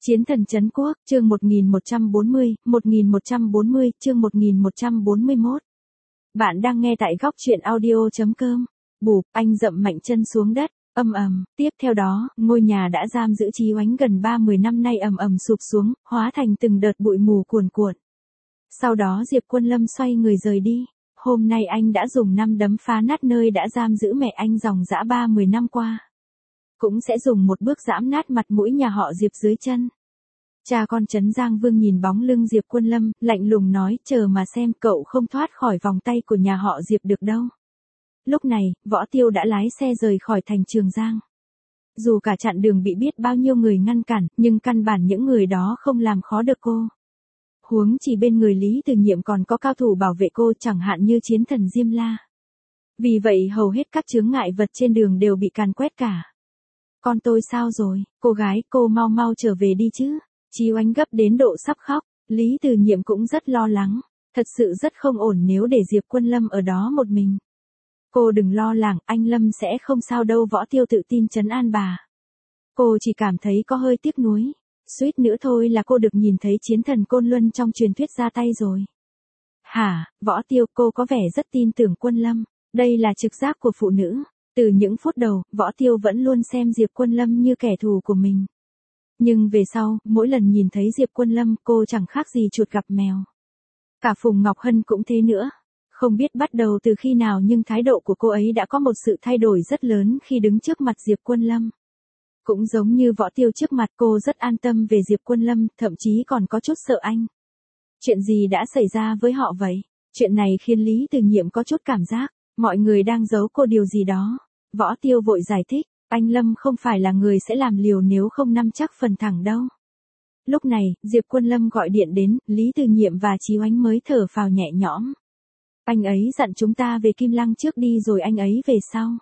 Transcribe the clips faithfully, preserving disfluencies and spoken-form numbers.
Chiến thần trấn quốc, chương một nghìn một trăm bốn mươi, một nghìn một trăm bốn mươi, chương một nghìn một trăm bốn mươi mốt. Bạn đang nghe tại góc truyện audio chấm com. Bụp, anh dậm mạnh chân xuống đất, ầm ầm, tiếp theo đó, ngôi nhà đã giam giữ Chí Oánh gần ba mươi năm nay ầm ầm sụp xuống, hóa thành từng đợt bụi mù cuồn cuộn. Sau đó Diệp Quân Lâm xoay người rời đi. Hôm nay anh đã dùng năm đấm phá nát nơi đã giam giữ mẹ anh dòng dã ba mươi năm qua. Cũng sẽ dùng một bước giẫm nát mặt mũi nhà họ Diệp dưới chân. Cha con Trấn Giang Vương nhìn bóng lưng Diệp Quân Lâm, lạnh lùng nói, chờ mà xem, cậu không thoát khỏi vòng tay của nhà họ Diệp được đâu. Lúc này, Võ Tiêu đã lái xe rời khỏi thành Trường Giang. Dù cả chặng đường bị biết bao nhiêu người ngăn cản, nhưng căn bản những người đó không làm khó được cô. Huống chỉ bên người Lý Từ Nhiệm còn có cao thủ bảo vệ cô, chẳng hạn như chiến thần Diêm La. Vì vậy hầu hết các chướng ngại vật trên đường đều bị càn quét cả. Con tôi sao rồi, cô gái, cô mau mau trở về đi chứ. Chí Oánh gấp đến độ sắp khóc, Lý Từ Nhiệm cũng rất lo lắng, thật sự rất không ổn nếu để Diệp Quân Lâm ở đó một mình. Cô đừng lo lắng, anh Lâm sẽ không sao đâu, Võ Tiêu tự tin trấn an bà. Cô chỉ cảm thấy có hơi tiếc nuối, suýt nữa thôi là cô được nhìn thấy chiến thần Côn Luân trong truyền thuyết ra tay rồi. Hả, Võ Tiêu, cô có vẻ rất tin tưởng Quân Lâm, đây là trực giác của phụ nữ. Từ những phút đầu, Võ Tiêu vẫn luôn xem Diệp Quân Lâm như kẻ thù của mình. Nhưng về sau, mỗi lần nhìn thấy Diệp Quân Lâm, cô chẳng khác gì chuột gặp mèo. Cả Phùng Ngọc Hân cũng thế nữa. Không biết bắt đầu từ khi nào nhưng thái độ của cô ấy đã có một sự thay đổi rất lớn khi đứng trước mặt Diệp Quân Lâm. Cũng giống như Võ Tiêu trước mặt, cô rất an tâm về Diệp Quân Lâm, thậm chí còn có chút sợ anh. Chuyện gì đã xảy ra với họ vậy? Chuyện này khiến Lý Từ Nhiệm có chút cảm giác, mọi người đang giấu cô điều gì đó. Võ Tiêu vội giải thích, anh Lâm không phải là người sẽ làm liều nếu không nắm chắc phần thẳng đâu. Lúc này, Diệp Quân Lâm gọi điện đến, Lý Từ Nhiệm và Chí Oánh mới thở phào nhẹ nhõm. Anh ấy dặn chúng ta về Kim Lăng trước đi rồi anh ấy về sau.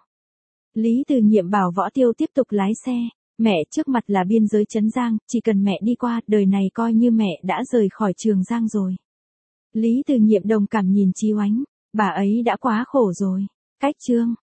Lý Từ Nhiệm bảo Võ Tiêu tiếp tục lái xe. Mẹ, trước mặt là biên giới Trấn Giang, chỉ cần mẹ đi qua, đời này coi như mẹ đã rời khỏi Trường Giang rồi. Lý Từ Nhiệm đồng cảm nhìn Chí Oánh, bà ấy đã quá khổ rồi. Cách chương.